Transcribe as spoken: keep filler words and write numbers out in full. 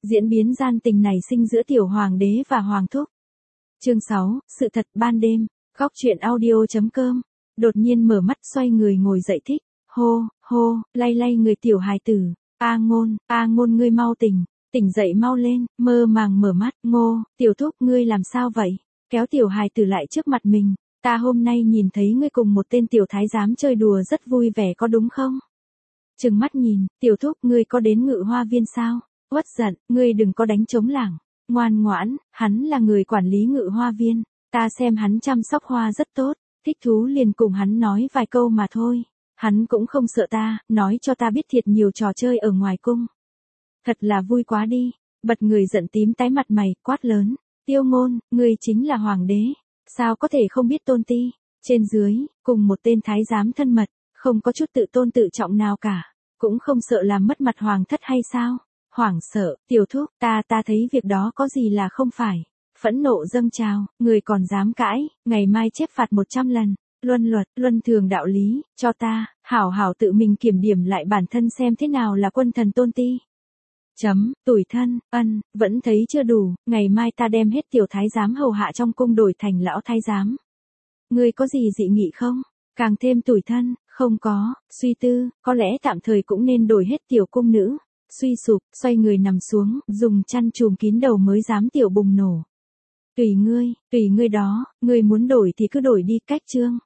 Diễn biến gian tình nảy sinh giữa tiểu hoàng đế và hoàng thúc. Chương sáu, sự thật ban đêm, góc truyện audio chấm com. Đột nhiên mở mắt xoay người ngồi dậy thích, hô, hô, lay lay người tiểu hài tử, A Ngôn, A Ngôn ngươi mau tỉnh, tỉnh dậy mau lên, mơ màng mở mắt, Ngô, tiểu thúc ngươi làm sao vậy? Kéo tiểu hài tử lại trước mặt mình, ta hôm nay nhìn thấy ngươi cùng một tên tiểu thái giám chơi đùa rất vui vẻ có đúng không? Trừng mắt nhìn, tiểu thúc ngươi có đến Ngự Hoa Viên sao? Uất giận, ngươi đừng có đánh trống lảng, ngoan ngoãn, hắn là người quản lý Ngự Hoa Viên, ta xem hắn chăm sóc hoa rất tốt, thích thú liền cùng hắn nói vài câu mà thôi, hắn cũng không sợ ta, nói cho ta biết thiệt nhiều trò chơi ở ngoài cung. Thật là vui quá đi, bật người giận tím tái mặt mày, quát lớn, Tiêu Ngôn, ngươi chính là hoàng đế, sao có thể không biết tôn ti, trên dưới, cùng một tên thái giám thân mật, không có chút tự tôn tự trọng nào cả, cũng không sợ làm mất mặt hoàng thất hay sao? Hoảng sợ, tiểu thúc, ta ta thấy việc đó có gì là không phải. Phẫn nộ dâng trào, người còn dám cãi, ngày mai chép phạt một trăm lần, luân luật, luân thường đạo lý, cho ta, hảo hảo tự mình kiểm điểm lại bản thân xem thế nào là quân thần tôn ti. Chấm, tủi thân, ân, vẫn thấy chưa đủ, ngày mai ta đem hết tiểu thái giám hầu hạ trong cung đổi thành lão thái giám. Ngươi có gì dị nghị không? Càng thêm tủi thân, không có, suy tư, có lẽ tạm thời cũng nên đổi hết tiểu cung nữ. Suy sụp, xoay người nằm xuống, dùng chăn trùm kín đầu mới dám tiểu bùng nổ. Tùy ngươi, tùy ngươi đó, ngươi muốn đổi thì cứ đổi đi, cách chương.